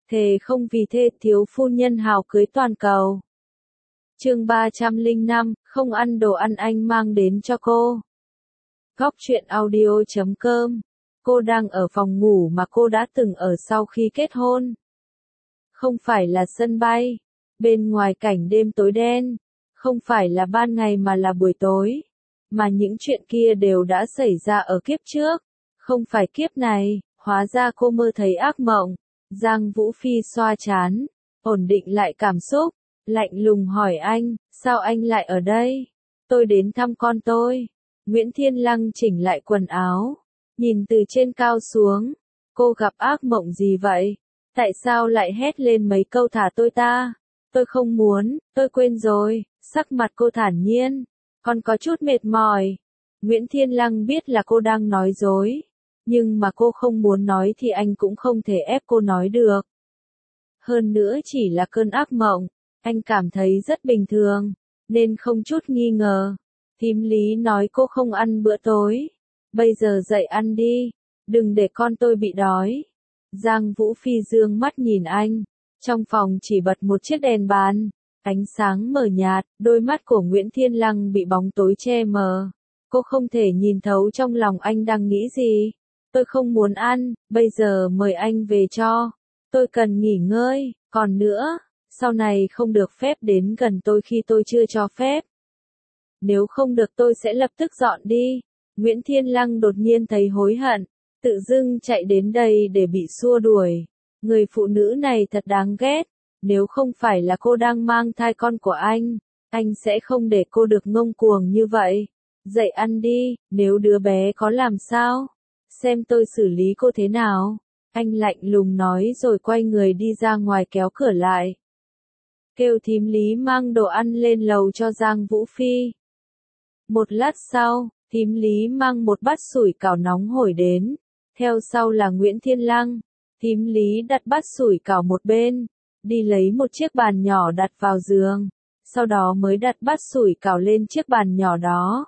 Thề không vì thê thiếu phu nhân hào cưới toàn cầu. Chương 305, không ăn đồ ăn anh mang đến cho cô. Góc truyện audio.com. Cô đang ở phòng ngủ mà cô đã từng ở sau khi kết hôn. Không phải là sân bay, bên ngoài cảnh đêm tối đen, không phải là ban ngày mà là buổi tối, mà những chuyện kia đều đã xảy ra ở kiếp trước, không phải kiếp này, hóa ra cô mơ thấy ác mộng. Giang Vũ Phi xoa trán, ổn định lại cảm xúc, lạnh lùng hỏi anh, sao anh lại ở đây? Tôi đến thăm con tôi. Nguyễn Thiên Lăng chỉnh lại quần áo, nhìn từ trên cao xuống, cô gặp ác mộng gì vậy? Tại sao lại hét lên mấy câu thả tôi ta? Tôi không muốn, tôi quên rồi, sắc mặt cô thản nhiên, còn có chút mệt mỏi. Nguyễn Thiên Lăng biết là cô đang nói dối, nhưng mà cô không muốn nói thì anh cũng không thể ép cô nói được. Hơn nữa chỉ là cơn ác mộng, anh cảm thấy rất bình thường, nên không chút nghi ngờ. Thím Lý nói cô không ăn bữa tối, bây giờ dậy ăn đi, đừng để con tôi bị đói. Giang Vũ Phi dương mắt nhìn anh, trong phòng chỉ bật một chiếc đèn bàn, ánh sáng mờ nhạt, đôi mắt của Nguyễn Thiên Lăng bị bóng tối che mờ. Cô không thể nhìn thấu trong lòng anh đang nghĩ gì. Tôi không muốn ăn, bây giờ mời anh về cho. Tôi cần nghỉ ngơi, còn nữa, sau này không được phép đến gần tôi khi tôi chưa cho phép. Nếu không được tôi sẽ lập tức dọn đi. Nguyễn Thiên Lăng đột nhiên thấy hối hận, tự dưng chạy đến đây để bị xua đuổi. Người phụ nữ này thật đáng ghét, nếu không phải là cô đang mang thai con của anh sẽ không để cô được ngông cuồng như vậy. Dậy ăn đi, nếu đứa bé có làm sao, xem tôi xử lý cô thế nào. Anh lạnh lùng nói rồi quay người đi ra ngoài kéo cửa lại. Kêu thím Lý mang đồ ăn lên lầu cho Giang Vũ Phi. Một lát sau, thím Lý mang một bát sủi cảo nóng hổi đến, theo sau là Nguyễn Thiên Lăng. Thím Lý đặt bát sủi cảo một bên, đi lấy một chiếc bàn nhỏ đặt vào giường, sau đó mới đặt bát sủi cảo lên chiếc bàn nhỏ đó.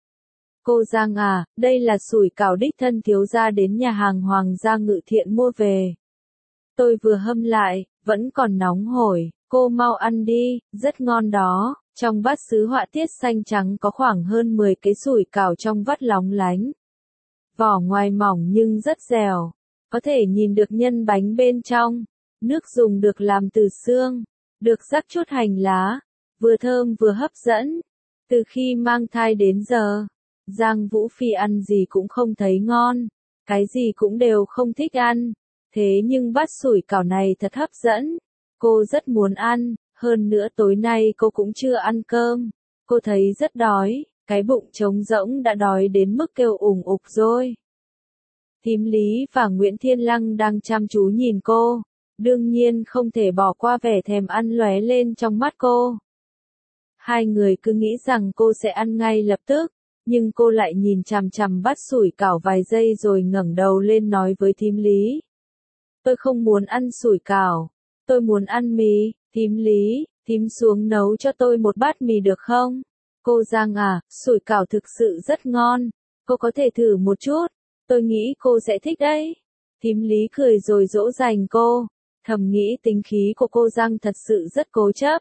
Cô Giang à, đây là sủi cảo đích thân thiếu gia đến nhà hàng Hoàng gia Ngự Thiện mua về. Tôi vừa hâm lại, vẫn còn nóng hổi, cô mau ăn đi, rất ngon đó. Trong bát sứ họa tiết xanh trắng có khoảng hơn 10 cái sủi cảo trong vắt lóng lánh. Vỏ ngoài mỏng nhưng rất dẻo, có thể nhìn được nhân bánh bên trong. Nước dùng được làm từ xương, được rắc chút hành lá, vừa thơm vừa hấp dẫn. Từ khi mang thai đến giờ, Giang Vũ Phi ăn gì cũng không thấy ngon, cái gì cũng đều không thích ăn. Thế nhưng bát sủi cảo này thật hấp dẫn, cô rất muốn ăn. Hơn nữa tối nay cô cũng chưa ăn cơm, cô thấy rất đói, cái bụng trống rỗng đã đói đến mức kêu ủng ục rồi. Thím Lý và Nguyễn Thiên Lăng đang chăm chú nhìn cô, đương nhiên không thể bỏ qua vẻ thèm ăn lóe lên trong mắt cô. Hai người cứ nghĩ rằng cô sẽ ăn ngay lập tức, nhưng cô lại nhìn chằm chằm bát sủi cảo vài giây rồi ngẩng đầu lên nói với thím Lý. Tôi không muốn ăn sủi cảo, tôi muốn ăn mì. Thím Lý, thím xuống nấu cho tôi một bát mì được không? Cô Giang à, sủi cảo thực sự rất ngon, cô có thể thử một chút, tôi nghĩ cô sẽ thích đấy. Thím Lý cười rồi dỗ dành cô, thầm nghĩ tính khí của cô Giang thật sự rất cố chấp.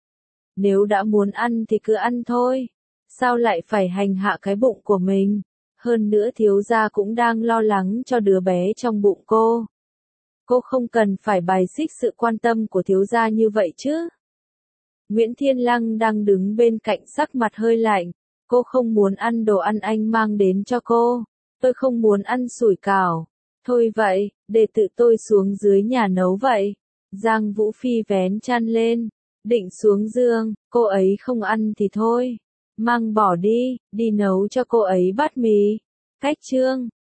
Nếu đã muốn ăn thì cứ ăn thôi, sao lại phải hành hạ cái bụng của mình? Hơn nữa thiếu gia cũng đang lo lắng cho đứa bé trong bụng cô. Cô không cần phải bài xích sự quan tâm của thiếu gia như vậy chứ. Nguyễn Thiên Lăng đang đứng bên cạnh sắc mặt hơi lạnh. Cô không muốn ăn đồ ăn anh mang đến cho cô. Tôi không muốn ăn sủi cảo. Thôi vậy, để tự tôi xuống dưới nhà nấu vậy. Giang Vũ Phi vén chăn lên, định xuống giường, cô ấy không ăn thì thôi. Mang bỏ đi, đi nấu cho cô ấy bát mì. Cách chương